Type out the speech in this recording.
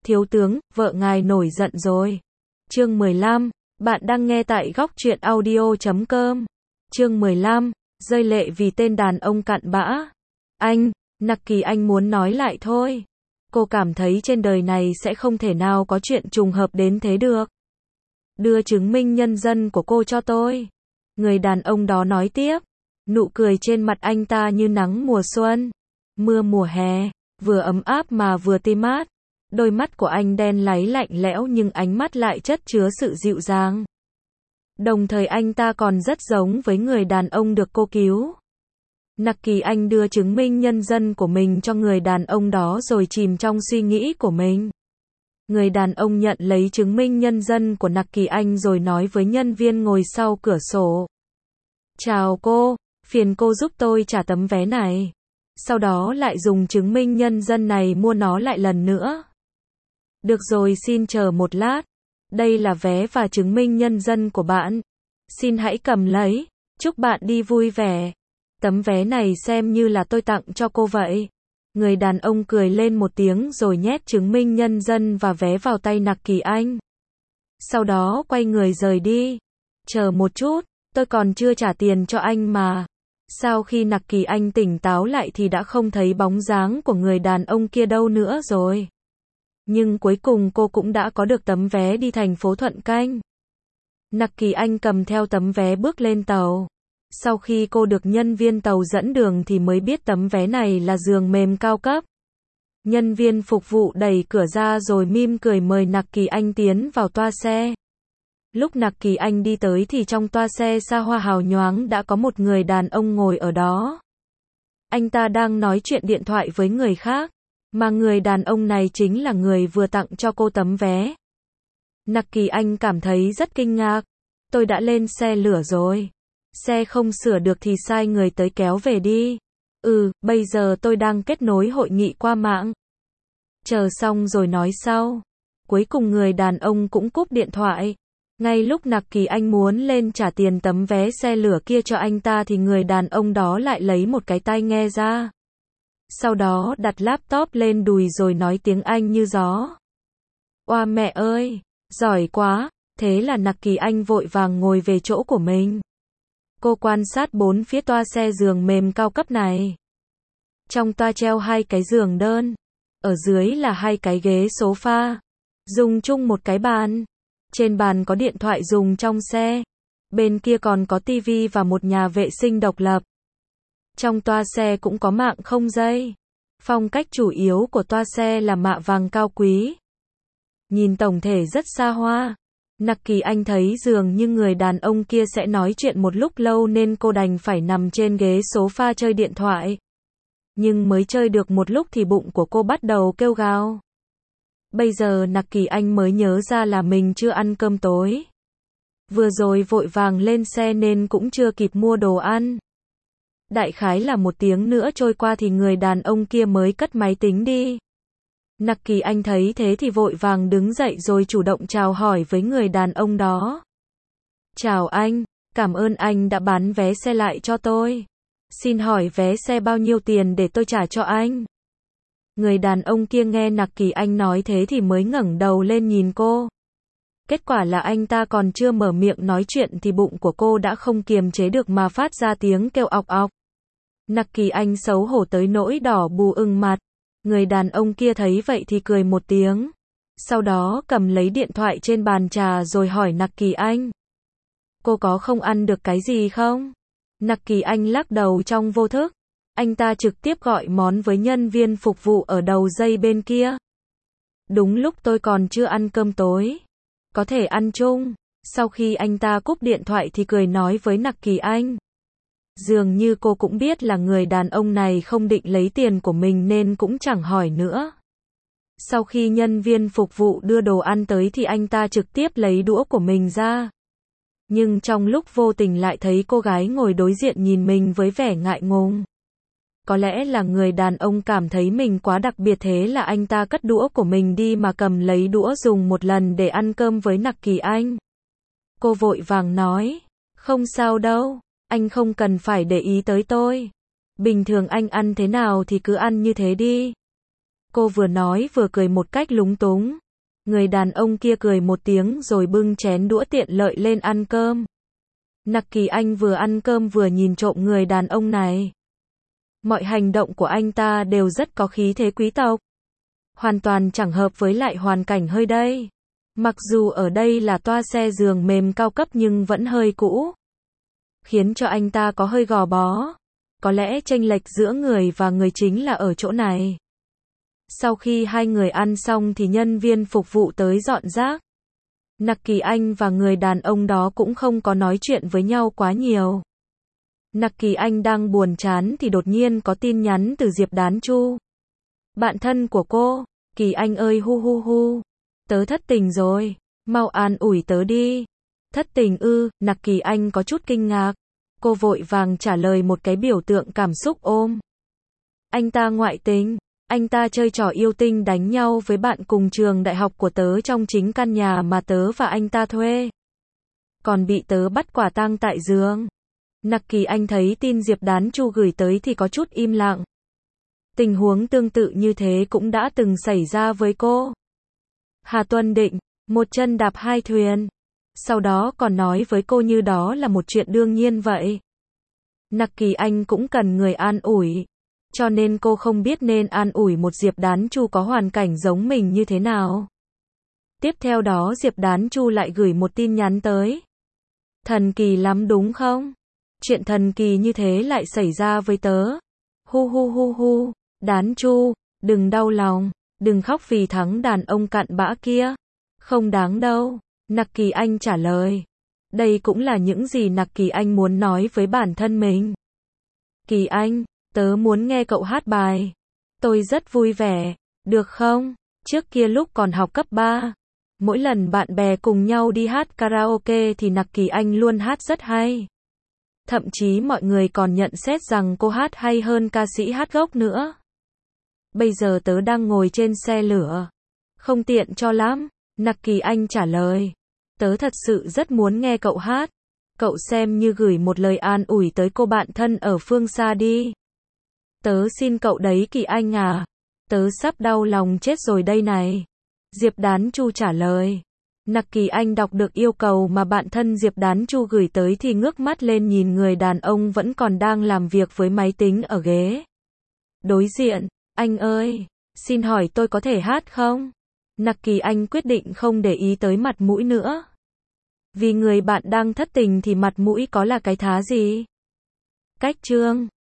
Thiếu tướng, vợ ngài nổi giận rồi. Chương 15, bạn đang nghe tại góc truyện audio.com. Chương 15, rơi lệ vì tên đàn ông cặn bã. Anh, Naki anh muốn nói lại thôi. Cô cảm thấy trên đời này sẽ không thể nào có chuyện trùng hợp đến thế được. Đưa chứng minh nhân dân của cô cho tôi. Người đàn ông đó nói tiếp. Nụ cười trên mặt anh ta như nắng mùa xuân, mưa mùa hè, vừa ấm áp mà vừa tê mát. Đôi mắt của anh đen láy lạnh lẽo nhưng ánh mắt lại chất chứa sự dịu dàng. Đồng thời anh ta còn rất giống với người đàn ông được cô cứu. Naki anh đưa chứng minh nhân dân của mình cho người đàn ông đó rồi chìm trong suy nghĩ của mình. Người đàn ông nhận lấy chứng minh nhân dân của Naki anh rồi nói với nhân viên ngồi sau cửa sổ. Chào cô, phiền cô giúp tôi trả tấm vé này. Sau đó lại dùng chứng minh nhân dân này mua nó lại lần nữa. Được rồi, xin chờ một lát. Đây là vé và chứng minh nhân dân của bạn. Xin hãy cầm lấy. Chúc bạn đi vui vẻ. Tấm vé này xem như là tôi tặng cho cô vậy. Người đàn ông cười lên một tiếng rồi nhét chứng minh nhân dân và vé vào tay Naki anh. Sau đó quay người rời đi. Chờ một chút, tôi còn chưa trả tiền cho anh mà. Sau khi Naki anh tỉnh táo lại thì đã không thấy bóng dáng của người đàn ông kia đâu nữa rồi. Nhưng cuối cùng cô cũng đã có được tấm vé đi thành phố Thuận Canh. Naki anh cầm theo tấm vé bước lên tàu. Sau khi cô được nhân viên tàu dẫn đường thì mới biết tấm vé này là giường mềm cao cấp. Nhân viên phục vụ đẩy cửa ra rồi mỉm cười mời Naki anh tiến vào toa xe. Lúc Naki anh đi tới thì trong toa xe xa hoa hào nhoáng đã có một người đàn ông ngồi ở đó. Anh ta đang nói chuyện điện thoại với người khác, mà người đàn ông này chính là người vừa tặng cho cô tấm vé. Naki anh cảm thấy rất kinh ngạc. Tôi đã lên xe lửa rồi. Xe không sửa được thì sai người tới kéo về đi. Bây giờ tôi đang kết nối hội nghị qua mạng. Chờ xong rồi nói sau. Cuối cùng người đàn ông cũng cúp điện thoại. Ngay lúc Naki anh muốn lên trả tiền tấm vé xe lửa kia cho anh ta thì người đàn ông đó lại lấy một cái tai nghe ra. Sau đó đặt laptop lên đùi rồi nói tiếng Anh như gió. Oa mẹ ơi, giỏi quá. Thế là Naki anh vội vàng ngồi về chỗ của mình. Cô quan sát bốn phía toa xe giường mềm cao cấp này. Trong toa treo 2 cái giường đơn. Ở dưới là 2 cái ghế sofa. Dùng chung một cái bàn. Trên bàn có điện thoại dùng trong xe. Bên kia còn có tivi và một nhà vệ sinh độc lập. Trong toa xe cũng có mạng không dây. Phong cách chủ yếu của toa xe là mạ vàng cao quý. Nhìn tổng thể rất xa hoa. Naki anh thấy dường như người đàn ông kia sẽ nói chuyện một lúc lâu nên cô đành phải nằm trên ghế sofa chơi điện thoại. Nhưng mới chơi được một lúc thì bụng của cô bắt đầu kêu gào. Bây giờ Naki anh mới nhớ ra là mình chưa ăn cơm tối. Vừa rồi vội vàng lên xe nên cũng chưa kịp mua đồ ăn. Đại khái là 1 tiếng nữa trôi qua thì người đàn ông kia mới cất máy tính đi. Naki anh thấy thế thì vội vàng đứng dậy rồi chủ động chào hỏi với người đàn ông đó. Chào anh, cảm ơn anh đã bán vé xe lại cho tôi. Xin hỏi vé xe bao nhiêu tiền để tôi trả cho anh? Người đàn ông kia nghe Naki anh nói thế thì mới ngẩng đầu lên nhìn cô. Kết quả là anh ta còn chưa mở miệng nói chuyện thì bụng của cô đã không kiềm chế được mà phát ra tiếng kêu ọc ọc. Naki anh xấu hổ tới nỗi đỏ bù ửng mặt. Người đàn ông kia thấy vậy thì cười một tiếng. Sau đó cầm lấy điện thoại trên bàn trà rồi hỏi Naki anh. Cô có không ăn được cái gì không? Naki anh lắc đầu trong vô thức. Anh ta trực tiếp gọi món với nhân viên phục vụ ở đầu dây bên kia. Đúng lúc tôi còn chưa ăn cơm tối. Có thể ăn chung. Sau khi anh ta cúp điện thoại thì cười nói với Naki anh. Dường như cô cũng biết là người đàn ông này không định lấy tiền của mình nên cũng chẳng hỏi nữa. Sau khi nhân viên phục vụ đưa đồ ăn tới thì anh ta trực tiếp lấy đũa của mình ra. Nhưng trong lúc vô tình lại thấy cô gái ngồi đối diện nhìn mình với vẻ ngại ngùng. Có lẽ là người đàn ông cảm thấy mình quá đặc biệt thế là anh ta cất đũa của mình đi mà cầm lấy đũa dùng một lần để ăn cơm với Naki anh. Cô vội vàng nói, không sao đâu. Anh không cần phải để ý tới tôi. Bình thường anh ăn thế nào thì cứ ăn như thế đi. Cô vừa nói vừa cười một cách lúng túng. Người đàn ông kia cười một tiếng rồi bưng chén đũa tiện lợi lên ăn cơm. Nặc Kỳ Anh vừa ăn cơm vừa nhìn trộm người đàn ông này. Mọi hành động của anh ta đều rất có khí thế quý tộc. Hoàn toàn chẳng hợp với lại hoàn cảnh hơi đây. Mặc dù ở đây là toa xe giường mềm cao cấp nhưng vẫn hơi cũ. Khiến cho anh ta có hơi gò bó. Có lẽ chênh lệch giữa người và người chính là ở chỗ này. Sau khi hai người ăn xong thì nhân viên phục vụ tới dọn rác. Nặc Kỳ Anh và người đàn ông đó cũng không có nói chuyện với nhau quá nhiều. Nặc Kỳ Anh đang buồn chán thì đột nhiên có tin nhắn từ Diệp Đán Chu. Bạn thân của cô, Kỳ Anh ơi hu hu hu. Tớ thất tình rồi, mau an ủi tớ đi. Thất tình ư, Nặc Kỳ Anh có chút kinh ngạc. Cô vội vàng trả lời một cái biểu tượng cảm xúc ôm. Anh ta ngoại tình, anh ta chơi trò yêu tinh đánh nhau với bạn cùng trường đại học của tớ trong chính căn nhà mà tớ và anh ta thuê. Còn bị tớ bắt quả tang tại giường. Nặc Kỳ Anh thấy tin Diệp Đán Chu gửi tới thì có chút im lặng. Tình huống tương tự như thế cũng đã từng xảy ra với cô. Hà Tuân Định, một chân đạp hai thuyền. Sau đó còn nói với cô như đó là một chuyện đương nhiên vậy. Nặc Kỳ Anh cũng cần người an ủi. Cho nên cô không biết nên an ủi một Diệp Đán Chu có hoàn cảnh giống mình như thế nào. Tiếp theo đó Diệp Đán Chu lại gửi một tin nhắn tới. Thần kỳ lắm đúng không? Chuyện thần kỳ như thế lại xảy ra với tớ. Hu hu hu hu. Đán Chu, đừng đau lòng, đừng khóc vì thằng đàn ông cặn bã kia. Không đáng đâu. Nặc Kỳ Anh trả lời. Đây cũng là những gì Nặc Kỳ Anh muốn nói với bản thân mình. Kỳ Anh, tớ muốn nghe cậu hát bài. Tôi rất vui vẻ, được không? Trước kia lúc còn học cấp 3, mỗi lần bạn bè cùng nhau đi hát karaoke thì Nặc Kỳ Anh luôn hát rất hay. Thậm chí mọi người còn nhận xét rằng cô hát hay hơn ca sĩ hát gốc nữa. Bây giờ tớ đang ngồi trên xe lửa. Không tiện cho lắm. Nặc Kỳ Anh trả lời. Tớ thật sự rất muốn nghe cậu hát. Cậu xem như gửi một lời an ủi tới cô bạn thân ở phương xa đi. Tớ xin cậu đấy Kỳ Anh à. Tớ sắp đau lòng chết rồi đây này. Diệp Đán Chu trả lời. Nặc Kỳ Anh đọc được yêu cầu mà bạn thân Diệp Đán Chu gửi tới thì ngước mắt lên nhìn người đàn ông vẫn còn đang làm việc với máy tính ở ghế đối diện. Anh ơi, xin hỏi tôi có thể hát không? Nặc Kỳ Anh quyết định không để ý tới mặt mũi nữa. Vì người bạn đang thất tình thì mặt mũi có là cái thá gì? Cách chương